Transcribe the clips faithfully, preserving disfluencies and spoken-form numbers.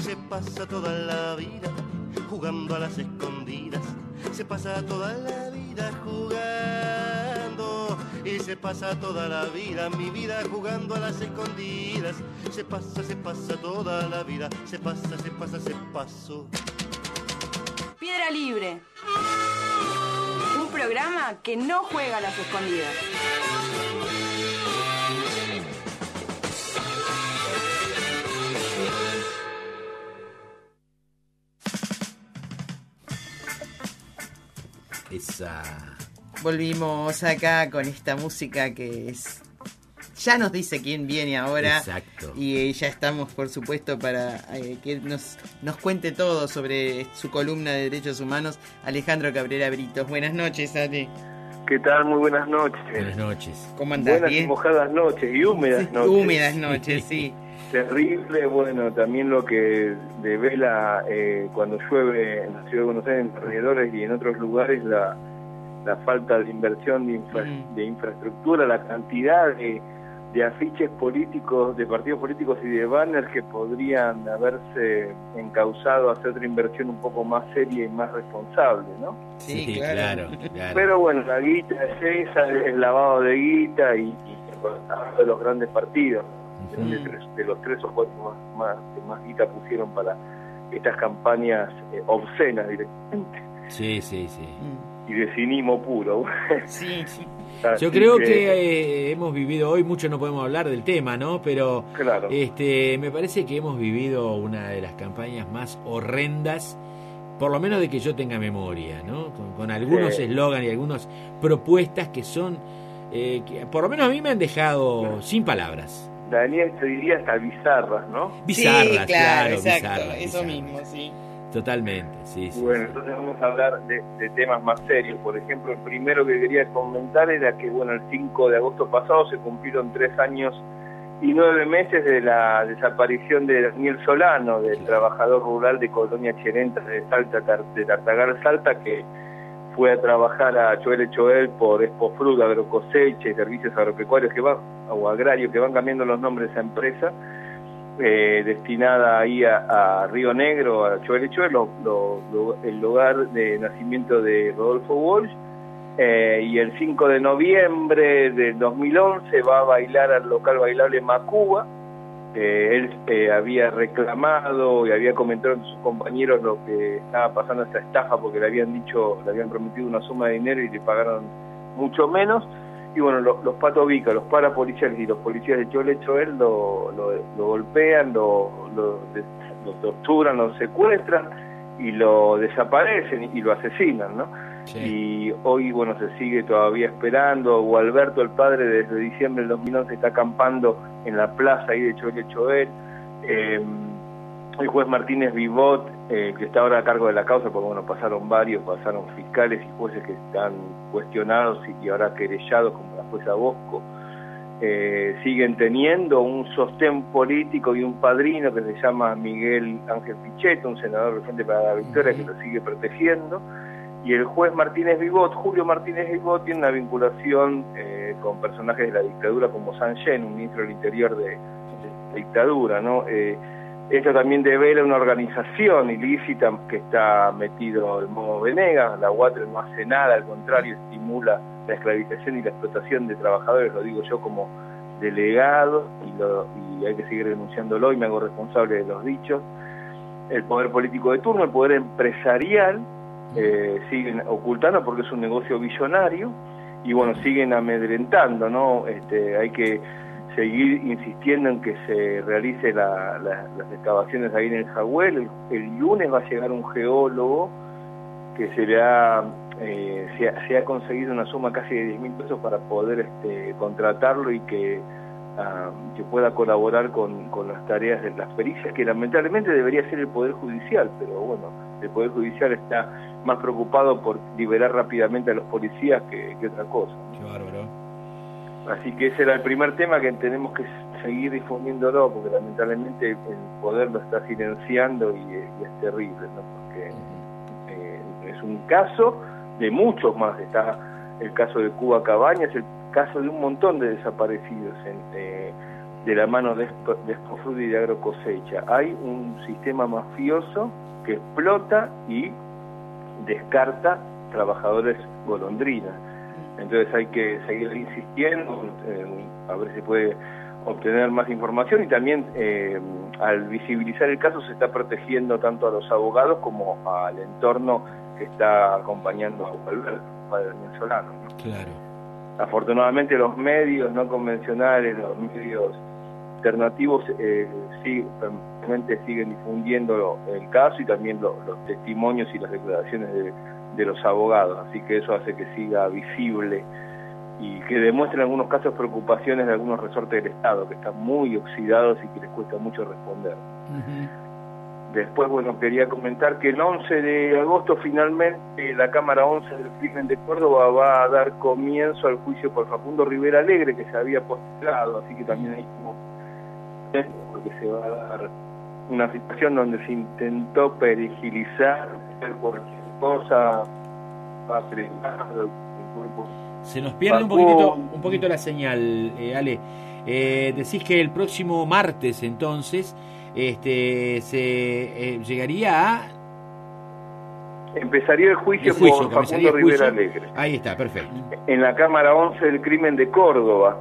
se pasa toda la vida jugando a las escondidas, se pasa toda la vida jugando y se pasa toda la vida, mi vida jugando a las escondidas, se pasa, se pasa toda la vida, se pasa, se pasa, se pasó. Piedra Libre, un programa que no juega a las escondidas. Esa. Volvimos acá con esta música que es... Ya nos dice quién viene ahora. Exacto. Y eh, ya estamos, por supuesto, para eh, que nos, nos cuente todo sobre su columna de Derechos Humanos, Alejandro Cabrera Britos. Buenas noches, Ale. ¿Qué tal? Muy buenas noches. Buenas noches. ¿Cómo andás? Buenas ¿Bien? y mojadas noches y húmedas Sí, noches. húmedas noches, sí. Terrible, bueno, también lo que devela eh, cuando llueve en la ciudad de Buenos Aires, en alrededores y en otros lugares, la, la falta de inversión de, infra, Mm. de infraestructura, la cantidad de, de afiches políticos, de partidos políticos y de banners que podrían haberse encauzado a hacer otra inversión un poco más seria y más responsable, ¿no? Sí, Sí, claro. claro, claro. Pero bueno, la guita es esa, es lavado de guita y, y de los grandes partidos, Ujú. de, tres- de los tres o cuatro más, más, que más guita pusieron para estas campañas eh, obscenas directamente Sí, sí, sí. Mm. y de cinismo puro. Sí, sí. Yo Así creo que eh, hemos vivido hoy, mucho no podemos hablar del tema, ¿no? Pero Claro. este, me parece que hemos vivido una de las campañas más horrendas, por lo menos de que yo tenga memoria, ¿no? Con, con algunos Sí. eslogan y algunas propuestas que son, eh, que por lo menos a mí me han dejado sin palabras. Daniel, te diría hasta bizarras, ¿no? Bizarras, Sí, claro, claro, exacto, bizarras, eso bizarras. mismo, sí. Totalmente, sí, sí. Bueno, sí. entonces vamos a hablar de, de temas más serios. Por ejemplo, el primero que quería comentar era que, bueno, el cinco de agosto pasado se cumplieron tres años y nueve meses de la desaparición de Daniel Solano, del Claro. trabajador rural de Colonia Cherenta de Salta, Tar- de Tartagal, Salta, que fue a trabajar a Choel Choel por Expofrut, Agrocosecha y Servicios Agropecuarios que van, o agrarios, que van cambiando los nombres a empresa, eh, destinada ahí a, a Río Negro, a Choel Choel, lo, lo, lo, el lugar de nacimiento de Rodolfo Walsh. Eh, y el cinco de noviembre del dos mil once va a bailar al local bailable Macuba. Eh, él eh, había reclamado y había comentado a sus compañeros lo que estaba pasando, esta estafa, porque le habían dicho, le habían prometido una suma de dinero y le pagaron mucho menos. Y bueno, lo, los patovica, los parapoliciales y los policías de Choel Choel lo, lo, lo golpean, lo, lo, lo torturan, lo secuestran y lo desaparecen y lo asesinan, ¿no? Sí. Y hoy, bueno, se sigue todavía esperando. Gualberto, el padre, desde diciembre del dos mil once está acampando en la plaza ahí de Choel Choel. Eh, el juez Martínez Vivot, eh, que está ahora a cargo de la causa, porque bueno, pasaron varios, pasaron fiscales y jueces que están cuestionados y, y ahora querellados, como la jueza Bosco, eh, siguen teniendo un sostén político y un padrino que se llama Miguel Ángel Pichetto, un senador del Frente para la Victoria, Ujú. que lo sigue protegiendo. Y el juez Martínez Vivot, Julio Martínez Vivot, tiene una vinculación eh, con personajes de la dictadura como Sanchen, un ministro del Interior de, de la dictadura, ¿no? Eh, esto también devela una organización ilícita que está metido el Momo Venegas. La U A T R no hace nada, al contrario, estimula la esclavización y la explotación de trabajadores, lo digo yo como delegado, y, lo, y hay que seguir denunciándolo y me hago responsable de los dichos. El poder político de turno, el poder empresarial, Eh, siguen ocultando porque es un negocio billonario y bueno, siguen amedrentando, ¿no? Este, hay que seguir insistiendo en que se realice la, la, las excavaciones ahí en el Jagüel. El, el lunes va a llegar un geólogo que se le ha, eh, se ha, se ha conseguido una suma casi de diez mil pesos para poder este, contratarlo y que, uh, que pueda colaborar con, con las tareas de las pericias, que lamentablemente debería ser el Poder Judicial, pero bueno, el Poder Judicial está más preocupado por liberar rápidamente a los policías que, que otra cosa. Qué bárbaro. Así que ese era el primer tema que tenemos que seguir difundiéndolo, porque lamentablemente el poder lo está silenciando y, y es terrible, ¿no? Porque eh, es un caso de muchos más. Está el caso de Cuba Cabañas, el caso de un montón de desaparecidos. En, eh, de la mano de, de Expofruit y de Agrocosecha. Hay un sistema mafioso que explota y descarta trabajadores golondrinas. Entonces hay que seguir insistiendo, eh, a ver si puede obtener más información, y también eh, al visibilizar el caso se está protegiendo tanto a los abogados como al entorno que está acompañando a Alberto, padre venezolano, ¿no? Claro. Afortunadamente los medios no convencionales, los medios alternativos eh, sí, realmente siguen difundiendo el caso y también lo, los testimonios y las declaraciones de, de los abogados, así que eso hace que siga visible y que demuestre en algunos casos preocupaciones de algunos resortes del Estado que están muy oxidados y que les cuesta mucho responder. Uh-huh. Después, bueno, quería comentar que el once de agosto finalmente la Cámara once del Crimen de Córdoba va a dar comienzo al juicio por Facundo Rivera Alegre, que se había postergado, así que también hay como porque se va a dar una situación donde se intentó perigilizar cualquier cosa, va a frenar el cuerpo. Se nos pierde un poquitito, un poquito la señal, eh, Ale. Eh, decís que el próximo martes, entonces, este, se eh, llegaría a... Empezaría el juicio, el juicio por Facundo Rivera Alegre. Ahí está, perfecto. En la Cámara once del Crimen de Córdoba.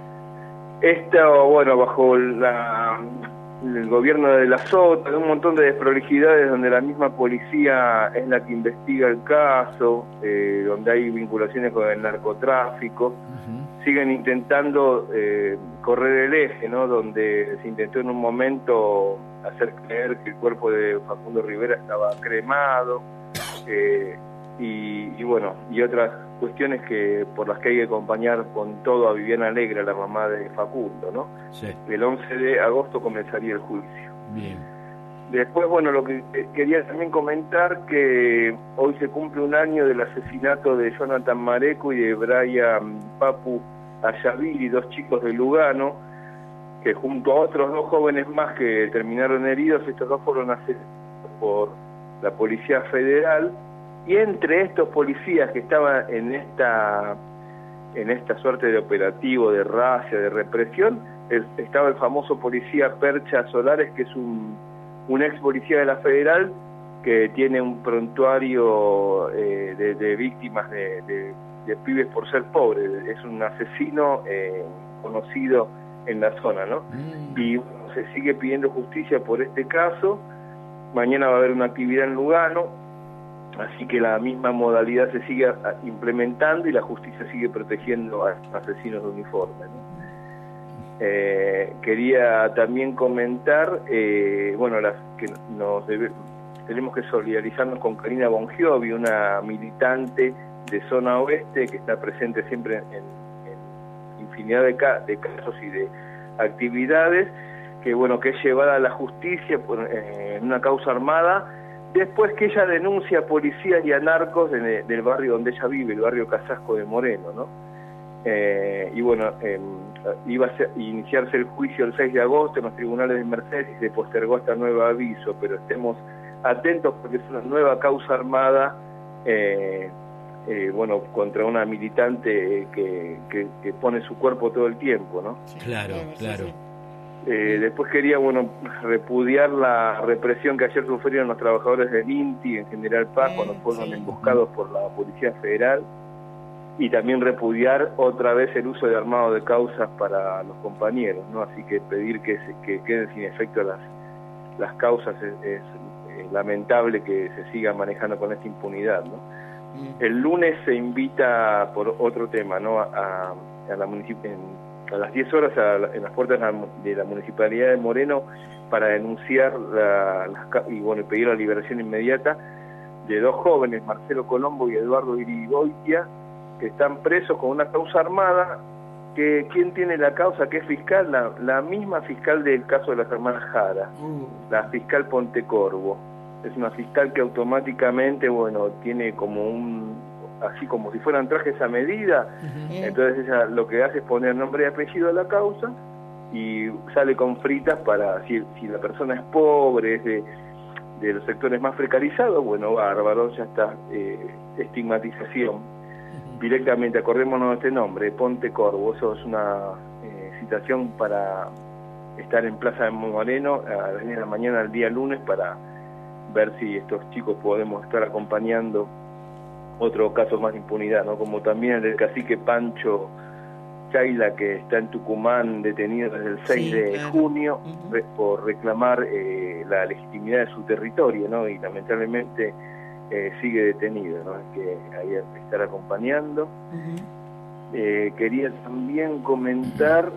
Esto, bueno, bajo la... el gobierno de la Sota, de un montón de desprolijidades donde la misma policía es la que investiga el caso, eh, donde hay vinculaciones con el narcotráfico, uh-huh. siguen intentando eh, correr el eje, ¿no? Donde se intentó en un momento hacer creer que el cuerpo de Facundo Rivera estaba cremado, eh, y, y bueno, y otras cuestiones que por las que hay que acompañar con todo a Viviana Alegre, la mamá de Facundo, ¿no? Sí. El once de agosto comenzaría el juicio. Bien. Después, bueno, lo que quería también comentar que hoy se cumple un año del asesinato de Jonathan Mareco y de Brian Papu Ayaviri, dos chicos de Lugano, que junto a otros dos jóvenes más que terminaron heridos, estos dos fueron asesinados por la Policía Federal. Y entre estos policías que estaban en esta en esta suerte de operativo, de racia, de represión, el, estaba el famoso policía Percha Solares, que es un, un ex policía de la Federal que tiene un prontuario eh, de, de víctimas de, de, de pibes por ser pobres. Es un asesino eh, conocido en la zona, ¿no? Mm. Y bueno, se sigue pidiendo justicia por este caso. Mañana va a haber una actividad en Lugano. Así que la misma modalidad se sigue implementando y la justicia sigue protegiendo a asesinos de uniforme, ¿no? Eh, quería también comentar, eh, bueno, las que nos debe, tenemos que solidarizarnos con Karina Bongiovi, una militante de zona oeste que está presente siempre en, en infinidad de, ca de casos y de actividades, que bueno, que es llevada a la justicia por, eh, en una causa armada, después que ella denuncia a policías y a narcos de, del barrio donde ella vive, el barrio Casasco de Moreno, ¿no? Eh, y bueno, eh, iba a ser, iniciarse el juicio el seis de agosto en los tribunales de Mercedes y se postergó hasta nuevo aviso, pero estemos atentos porque es una nueva causa armada, eh, eh, bueno, contra una militante que, que, que pone su cuerpo todo el tiempo, ¿no? Claro, claro. Eh, después quería, bueno, repudiar la represión que ayer sufrieron los trabajadores del INTI en General Paz cuando fueron sí. emboscados por la Policía Federal, y también repudiar otra vez el uso de armado de causas para los compañeros, ¿no? Así que pedir que, se, que queden sin efecto las, las causas es, es, es lamentable que se siga manejando con esta impunidad, ¿no? Mm. El lunes se invita por otro tema, ¿no? A, a la municipalidad a las diez horas a la, en las puertas de la, de la Municipalidad de Moreno para denunciar la, la, y bueno, pedir la liberación inmediata de dos jóvenes, Marcelo Colombo y Eduardo Irigoitia, que están presos con una causa armada. Que ¿quién tiene la causa? ¿Qué fiscal? La, la misma fiscal del caso de las hermanas Jara, uh. la fiscal Pontecorvo. Es una fiscal que automáticamente, bueno, tiene como un... así como si fueran trajes a medida, uh-huh. Entonces ella lo que hace es poner nombre y apellido a la causa y sale con fritas para, si, si la persona es pobre, es de, de los sectores más precarizados, bueno, bárbaro, ya está, eh, estigmatización. Uh-huh. Directamente, acordémonos de este nombre, Pontecorvo, eso es una eh, citación para, estar en Plaza de Moreno a las diez de la mañana el día lunes para ver si estos chicos podemos estar acompañando otros casos más de impunidad, ¿no? Como también el del cacique Pancho Chaila, que está en Tucumán detenido desde el seis Sí, de claro. junio Uh-huh. re- por reclamar eh, la legitimidad de su territorio, ¿no? Y lamentablemente eh, sigue detenido, ¿no? Es que hay que estar acompañando. Uh-huh. Eh, quería también comentar,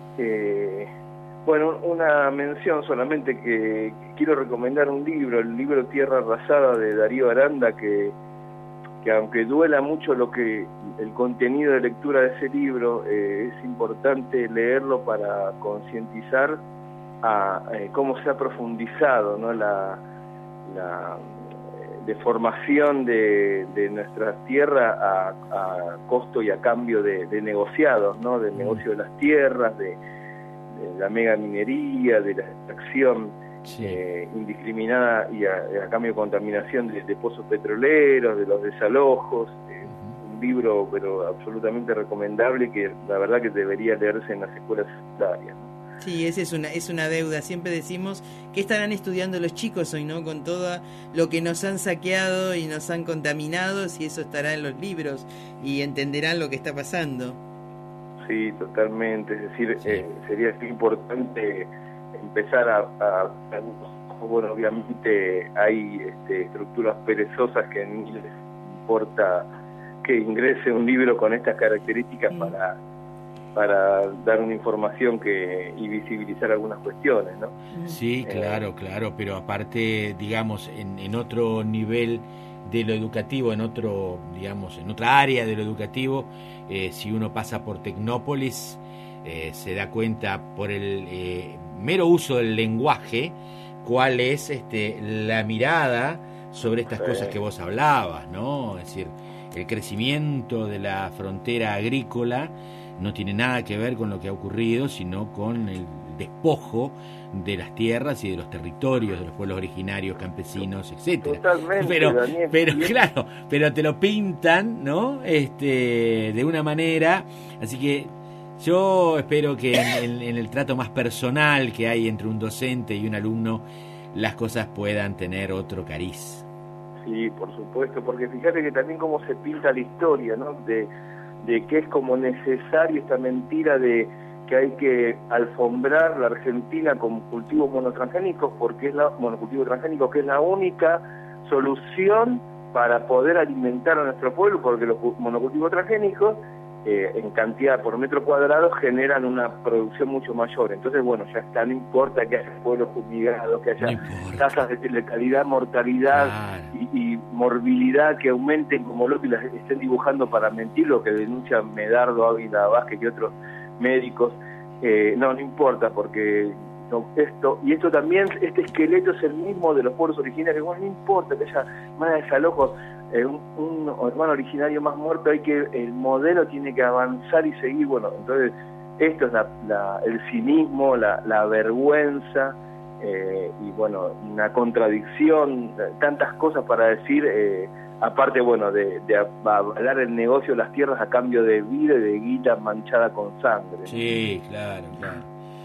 eh, bueno, una mención solamente que, que quiero recomendar un libro, el libro Tierra Arrasada de Darío Aranda, que, que aunque duela mucho lo que el contenido de lectura de ese libro, eh, es importante leerlo para concientizar a eh, cómo se ha profundizado, ¿no? la, la deformación de, de nuestra tierra a, a costo y a cambio de, de negociados, ¿no? Del negocio de las tierras, de, de la mega minería, de la extracción Sí. eh, indiscriminada y a, a cambio de contaminación de, de pozos petroleros, de los desalojos. Eh, un libro pero absolutamente recomendable que la verdad que debería leerse en las escuelas secundarias, ¿no? Sí, esa es una, es una deuda. Siempre decimos que estarán estudiando los chicos hoy, ¿no? Con todo lo que nos han saqueado y nos han contaminado, si eso estará en los libros y entenderán lo que está pasando. Sí, totalmente. Es decir, Sí. eh, sería importante empezar a, a, a- bueno, obviamente hay este, estructuras perezosas que ni les importa que ingrese un libro con estas características Mm. para para dar una información que y visibilizar algunas cuestiones, ¿no? Sí, claro, claro, pero aparte, digamos, en, en otro nivel de lo educativo, en otro, digamos, en otra área de lo educativo, eh, si uno pasa por Tecnópolis, eh, se da cuenta por el eh, mero uso del lenguaje, cuál es este, la mirada sobre estas Sí. cosas que vos hablabas, ¿no? Es decir, el crecimiento de la frontera agrícola no tiene nada que ver con lo que ha ocurrido, sino con el despojo de las tierras y de los territorios de los pueblos originarios, campesinos, etcétera. Totalmente, Pero, Daniel. pero Y es- claro, pero te lo pintan, ¿no? Este, de una manera, así que yo espero que en, en- en el trato más personal que hay entre un docente y un alumno, las cosas puedan tener otro cariz. Sí, por supuesto, porque fíjate que también cómo se pinta la historia, ¿no? De, de que es como necesario esta mentira de que hay que alfombrar la Argentina con cultivos monotransgénicos, porque es la monocultivo transgénico, que es la única solución para poder alimentar a nuestro pueblo, porque los monocultivos transgénicos eh, en cantidad por metro cuadrado generan una producción mucho mayor. Entonces, bueno, ya está, no importa que haya pueblos fumigados, que haya No importa. tasas de letalidad, mortalidad Claro. y, y morbilidad que aumenten como lo que las estén dibujando para mentir, lo que denuncia Medardo Ávila Vázquez y otros médicos. Eh, no, no importa, porque no, esto, y esto también, este esqueleto es el mismo de los pueblos originarios. Bueno, no importa que haya más desalojos, eh, un, un hermano originario más muerto, hay que, el modelo tiene que avanzar y seguir. Bueno, entonces esto es la, la, el cinismo, la, la vergüenza, eh, y bueno, una contradicción, tantas cosas para decir, eh, aparte, bueno, de, de avalar el negocio de las tierras a cambio de vida y de guita manchada con sangre. Sí, claro, claro.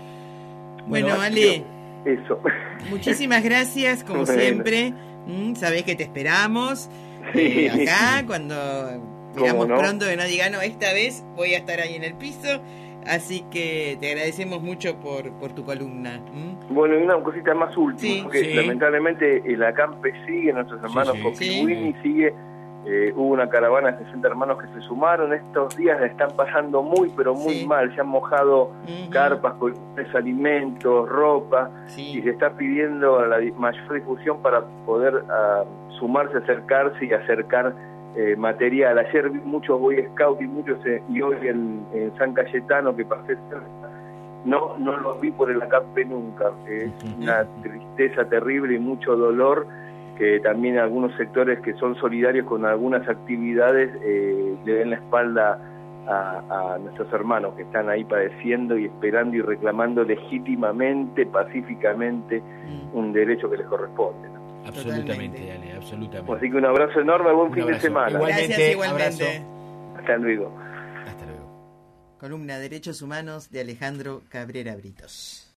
Bueno, Bueno, Ale, Eso. muchísimas gracias, como Bueno. siempre. Mm, sabés que te esperamos Sí. eh, acá, cuando ¿Cómo miramos no? pronto que no diga, no, esta vez voy a estar ahí en el piso. Así que te agradecemos mucho por, por tu columna. ¿Mm? Bueno, y una cosita más última, Sí. porque Sí. lamentablemente el acampe sigue, nuestros hermanos sí. Copihuini Sí. sigue, eh, hubo una caravana de sesenta hermanos que se sumaron, estos días la están pasando muy, pero muy Sí. mal, se han mojado Ujú. carpas, colchones, alimentos, ropa, y Sí. se está pidiendo la di- mayor difusión para poder ah, sumarse, acercarse y acercar eh, material. Ayer vi muchos Boy Scouts y muchos eh, y hoy en, en San Cayetano que pasé cerca, no no los vi por el acampe nunca. Es una tristeza terrible y mucho dolor que también algunos sectores que son solidarios con algunas actividades eh, le den la espalda a, a nuestros hermanos que están ahí padeciendo y esperando y reclamando legítimamente, pacíficamente, Mm. un derecho que les corresponde, ¿no? Absolutamente, Totalmente. Ale, absolutamente. Así que un abrazo enorme, buen Un fin de abrazo. semana. Igual. Gracias Igualmente, igualmente. Hasta luego. Hasta luego. Columna Derechos Humanos de Alejandro Cabrera Britos.